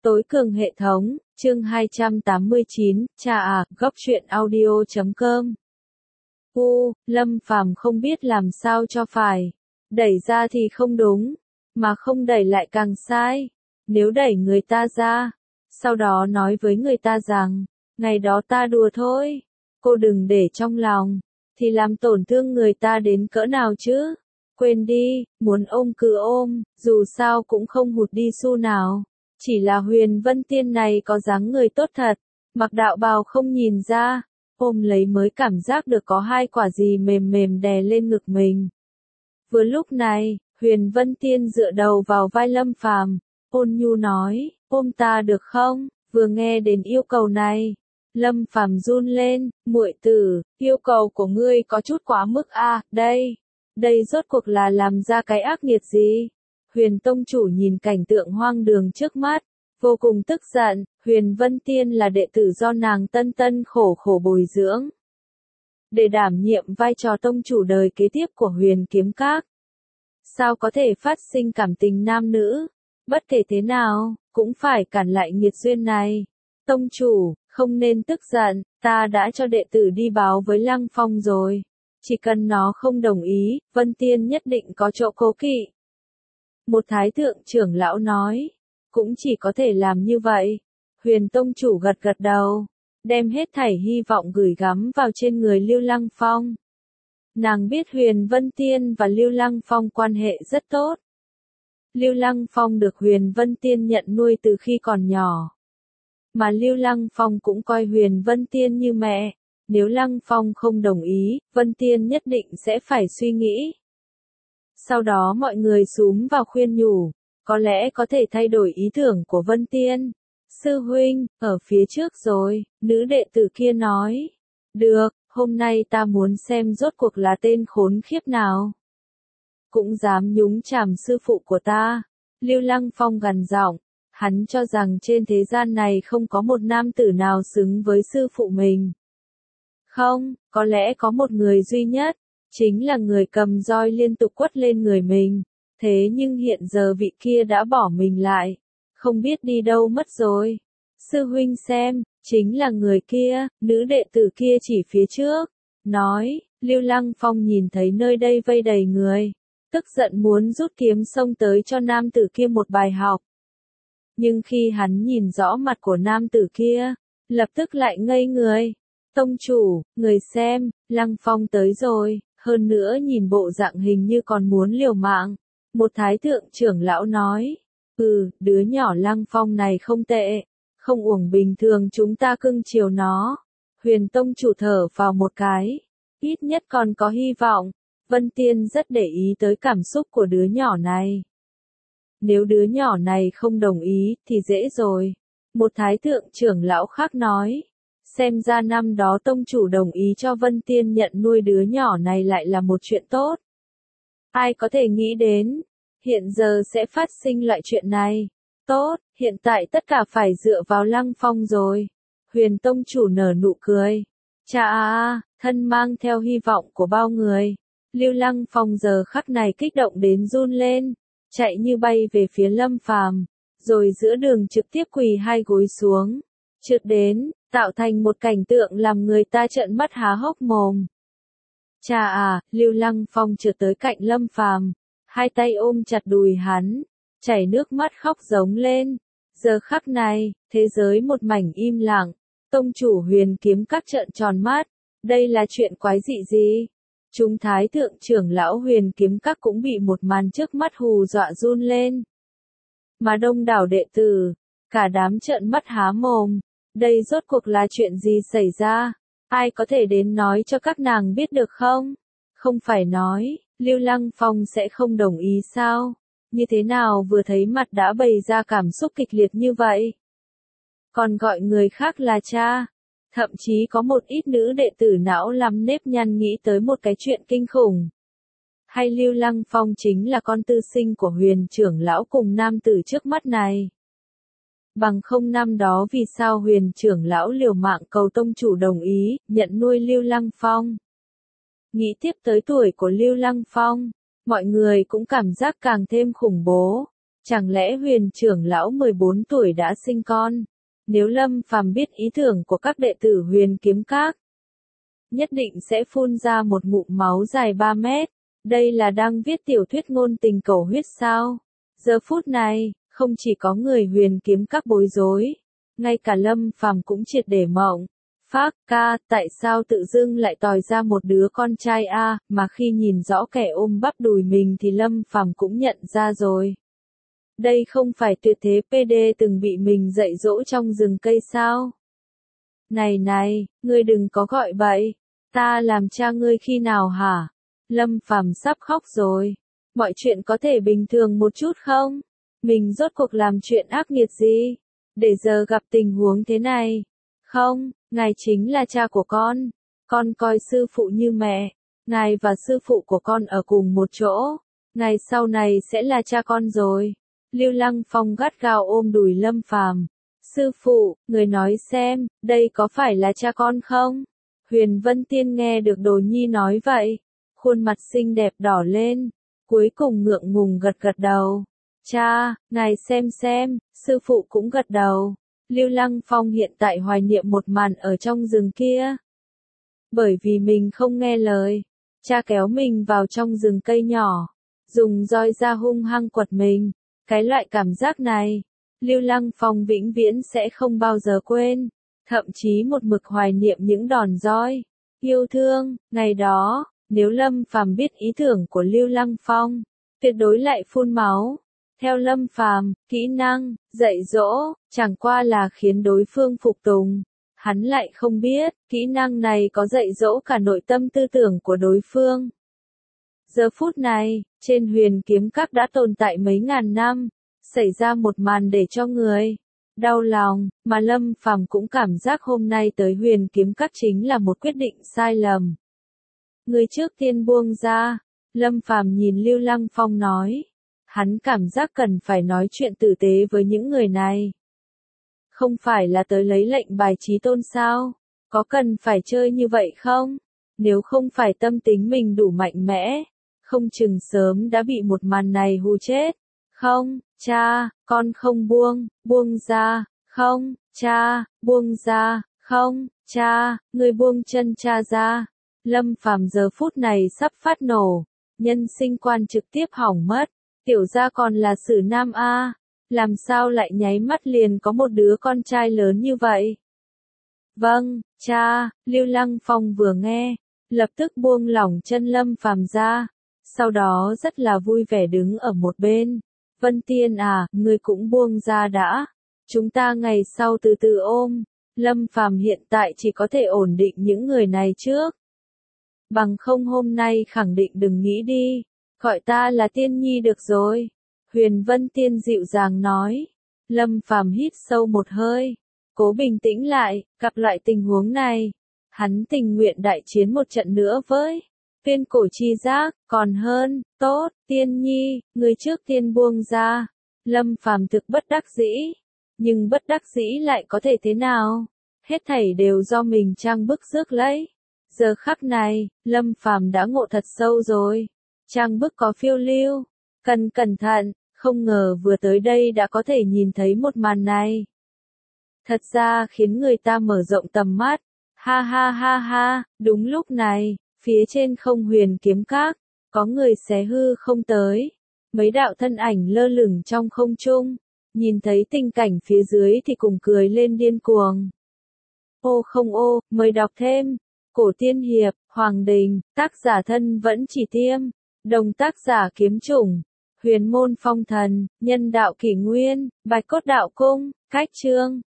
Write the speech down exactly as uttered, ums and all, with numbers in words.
Tối cường hệ thống, chương hai trăm tám mươi chín, cha à, góc truyện audio chấm com. U, Lâm Phàm không biết làm sao cho phải. Đẩy ra thì không đúng, mà không đẩy lại càng sai. Nếu đẩy người ta ra, sau đó nói với người ta rằng, ngày đó ta đùa thôi, cô đừng để trong lòng, thì làm tổn thương người ta đến cỡ nào chứ? Quên đi, muốn ôm cứ ôm, dù sao cũng không hụt đi xu nào. Chỉ là Huyền Vân Tiên này có dáng người tốt thật, mặc đạo bào không nhìn ra, ôm lấy mới cảm giác được có hai quả gì mềm mềm đè lên ngực mình. Vừa lúc này, Huyền Vân Tiên dựa đầu vào vai Lâm Phàm, ôn nhu nói, ôm ta được không? Vừa nghe đến yêu cầu này, Lâm Phàm run lên, muội tử, yêu cầu của ngươi có chút quá mức a, à, đây, đây rốt cuộc là làm ra cái ác nghiệt gì? Huyền Tông Chủ nhìn cảnh tượng hoang đường trước mắt, vô cùng tức giận. Huyền Vân Tiên là đệ tử do nàng tân tân khổ khổ bồi dưỡng, để đảm nhiệm vai trò Tông Chủ đời kế tiếp của Huyền Kiếm Các. Sao có thể phát sinh cảm tình nam nữ? Bất kể thế nào, cũng phải cản lại nghiệt duyên này. Tông Chủ, không nên tức giận, ta đã cho đệ tử đi báo với Lăng Phong rồi. Chỉ cần nó không đồng ý, Vân Tiên nhất định có chỗ cố kỵ. Một thái thượng trưởng lão nói, cũng chỉ có thể làm như vậy. Huyền Tông Chủ gật gật đầu, đem hết thảy hy vọng gửi gắm vào trên người Lưu Lăng Phong. Nàng biết Huyền Vân Tiên và Lưu Lăng Phong quan hệ rất tốt. Lưu Lăng Phong được Huyền Vân Tiên nhận nuôi từ khi còn nhỏ. Mà Lưu Lăng Phong cũng coi Huyền Vân Tiên như mẹ. Nếu Lăng Phong không đồng ý, Vân Tiên nhất định sẽ phải suy nghĩ. Sau đó mọi người xúm vào khuyên nhủ, có lẽ có thể thay đổi ý tưởng của Vân Tiên. Sư huynh, ở phía trước rồi, nữ đệ tử kia nói. Được, hôm nay ta muốn xem rốt cuộc là tên khốn khiếp nào. Cũng dám nhúng chàm sư phụ của ta. Lưu Lăng Phong gằn giọng, hắn cho rằng trên thế gian này không có một nam tử nào xứng với sư phụ mình. Không, có lẽ có một người duy nhất, chính là người cầm roi liên tục quất lên người mình. Thế nhưng hiện giờ vị kia đã bỏ mình lại, không biết đi đâu mất rồi. Sư huynh xem, chính là người kia, nữ đệ tử kia chỉ phía trước. Nói, Lưu Lăng Phong nhìn thấy nơi đây vây đầy người, tức giận muốn rút kiếm xông tới cho nam tử kia một bài học. Nhưng khi hắn nhìn rõ mặt của nam tử kia, lập tức lại ngây người. Tông Chủ, người xem, Lăng Phong tới rồi, hơn nữa nhìn bộ dạng hình như còn muốn liều mạng. Một thái thượng trưởng lão nói, ừ, đứa nhỏ Lăng Phong này không tệ, không uổng bình thường chúng ta cưng chiều nó. Huyền Tông Chủ thở vào một cái, ít nhất còn có hy vọng. Vân Tiên rất để ý tới cảm xúc của đứa nhỏ này. Nếu đứa nhỏ này không đồng ý, thì dễ rồi. Một thái thượng trưởng lão khác nói, xem ra năm đó Tông Chủ đồng ý cho Vân Tiên nhận nuôi đứa nhỏ này lại là một chuyện tốt. Ai có thể nghĩ đến, hiện giờ sẽ phát sinh loại chuyện này. Tốt, hiện tại tất cả phải dựa vào Lăng Phong rồi. Huyền Tông Chủ nở nụ cười. Cha à, thân mang theo hy vọng của bao người. Lưu Lăng Phong giờ khắc này kích động đến run lên, chạy như bay về phía Lâm Phàm, rồi giữa đường trực tiếp quỳ hai gối xuống, trượt đến, tạo thành một cảnh tượng làm người ta trợn mắt há hốc mồm. Cha à, Lưu Lăng Phong trượt tới cạnh Lâm Phàm, hai tay ôm chặt đùi hắn, chảy nước mắt khóc giống lên. Giờ khắc này, thế giới một mảnh im lặng, Tông Chủ Huyền Kiếm Các trợn tròn mắt, đây là chuyện quái dị gì? Chúng thái thượng trưởng lão Huyền Kiếm Các cũng bị một màn trước mắt hù dọa run lên. Mà đông đảo đệ tử, cả đám trợn mắt há mồm, đây rốt cuộc là chuyện gì xảy ra? Ai có thể đến nói cho các nàng biết được không? Không phải nói, Lưu Lăng Phong sẽ không đồng ý sao? Như thế nào vừa thấy mặt đã bày ra cảm xúc kịch liệt như vậy? Còn gọi người khác là cha. Thậm chí có một ít nữ đệ tử não lắm nếp nhăn nghĩ tới một cái chuyện kinh khủng. Hay Lưu Lăng Phong chính là con tư sinh của Huyền trưởng lão cùng nam tử trước mắt này? Bằng không năm đó vì sao Huyền trưởng lão liều mạng cầu Tông Chủ đồng ý, nhận nuôi Lưu Lăng Phong? Nghĩ tiếp tới tuổi của Lưu Lăng Phong, mọi người cũng cảm giác càng thêm khủng bố. Chẳng lẽ Huyền trưởng lão mười bốn tuổi đã sinh con? Nếu Lâm Phàm biết ý tưởng của các đệ tử Huyền Kiếm Các, nhất định sẽ phun ra một ngụm máu dài ba mét. Đây là đang viết tiểu thuyết ngôn tình cầu huyết sao? Giờ phút này, không chỉ có người Huyền Kiếm Các bối rối, ngay cả Lâm Phàm cũng triệt để mộng. Phác ca, tại sao tự dưng lại tòi ra một đứa con trai a, mà khi nhìn rõ kẻ ôm bắp đùi mình thì Lâm Phàm cũng nhận ra rồi. Đây không phải tuyệt thế pê đê từng bị mình dạy dỗ trong rừng cây sao? Này này, ngươi đừng có gọi vậy. Ta làm cha ngươi khi nào hả? Lâm Phàm sắp khóc rồi. Mọi chuyện có thể bình thường một chút không? Mình rốt cuộc làm chuyện ác nghiệt gì? Để giờ gặp tình huống thế này. Không, ngài chính là cha của con. Con coi sư phụ như mẹ. Ngài và sư phụ của con ở cùng một chỗ. Ngài sau này sẽ là cha con rồi. Lưu Lăng Phong gắt gao ôm đùi Lâm Phàm. Sư phụ, người nói xem, đây có phải là cha con không? Huyền Vân Tiên nghe được Đồ Nhi nói vậy. Khuôn mặt xinh đẹp đỏ lên. Cuối cùng ngượng ngùng gật gật đầu. Cha, ngài xem xem, sư phụ cũng gật đầu. Lưu Lăng Phong hiện tại hoài niệm một màn ở trong rừng kia. Bởi vì mình không nghe lời, cha kéo mình vào trong rừng cây nhỏ, dùng roi ra hung hăng quật mình. Cái loại cảm giác này, Lưu Lăng Phong vĩnh viễn sẽ không bao giờ quên, thậm chí một mực hoài niệm những đòn roi. Yêu thương, ngày đó, nếu Lâm Phàm biết ý tưởng của Lưu Lăng Phong, tuyệt đối lại phun máu. Theo Lâm Phàm, kỹ năng, dạy dỗ, chẳng qua là khiến đối phương phục tùng. Hắn lại không biết, kỹ năng này có dạy dỗ cả nội tâm tư tưởng của đối phương. Giờ phút này, trên Huyền Kiếm Các đã tồn tại mấy ngàn năm, xảy ra một màn để cho người đau lòng, mà Lâm Phàm cũng cảm giác hôm nay tới Huyền Kiếm Các chính là một quyết định sai lầm. Người trước tiên buông ra, Lâm Phàm nhìn Lưu Lăng Phong nói. Hắn cảm giác cần phải nói chuyện tử tế với những người này. Không phải là tới lấy lệnh bài chí tôn sao? Có cần phải chơi như vậy không? Nếu không phải tâm tính mình đủ mạnh mẽ, không chừng sớm đã bị một màn này hù chết. Không, cha, con không buông, buông ra, không, cha, buông ra, không, cha, người buông chân cha ra. Lâm Phàm giờ phút này sắp phát nổ, nhân sinh quan trực tiếp hỏng mất. Tiểu gia còn là Sử Nam a, làm sao lại nháy mắt liền có một đứa con trai lớn như vậy? Vâng, cha, Lưu Lăng Phong vừa nghe, lập tức buông lỏng chân Lâm Phàm ra, sau đó rất là vui vẻ đứng ở một bên. Vân Tiên à, ngươi cũng buông ra đã, chúng ta ngày sau từ từ ôm. Lâm Phàm hiện tại chỉ có thể ổn định những người này trước. Bằng không hôm nay khẳng định đừng nghĩ đi. Gọi ta là Tiên Nhi được rồi. Huyền Vân Tiên dịu dàng nói. Lâm Phàm hít sâu một hơi. Cố bình tĩnh lại, gặp lại tình huống này. Hắn tình nguyện đại chiến một trận nữa với Tuyên Cổ Chi Giác, còn hơn, tốt, Tiên Nhi, người trước tiên buông ra. Lâm Phàm thực bất đắc dĩ. Nhưng bất đắc dĩ lại có thể thế nào? Hết thảy đều do mình trang bức rước lấy. Giờ khắc này, Lâm Phàm đã ngộ thật sâu rồi. Trang bức có phiêu lưu, cần cẩn thận, không ngờ vừa tới đây đã có thể nhìn thấy một màn này. Thật ra khiến người ta mở rộng tầm mắt. Ha ha ha ha, đúng lúc này, phía trên không Huyền Kiếm Các, có người xé hư không tới. Mấy đạo thân ảnh lơ lửng trong không trung, nhìn thấy tình cảnh phía dưới thì cùng cười lên điên cuồng. Ô không ô, mời đọc thêm. Cổ Tiên Hiệp, Hoàng Đình, tác giả thân vẫn chỉ tiêm. Đồng tác giả Kiếm Chủng, Huyền Môn Phong Thần, Nhân Đạo Kỷ Nguyên, Bạch Cốt Đạo Cung, Cách Chương.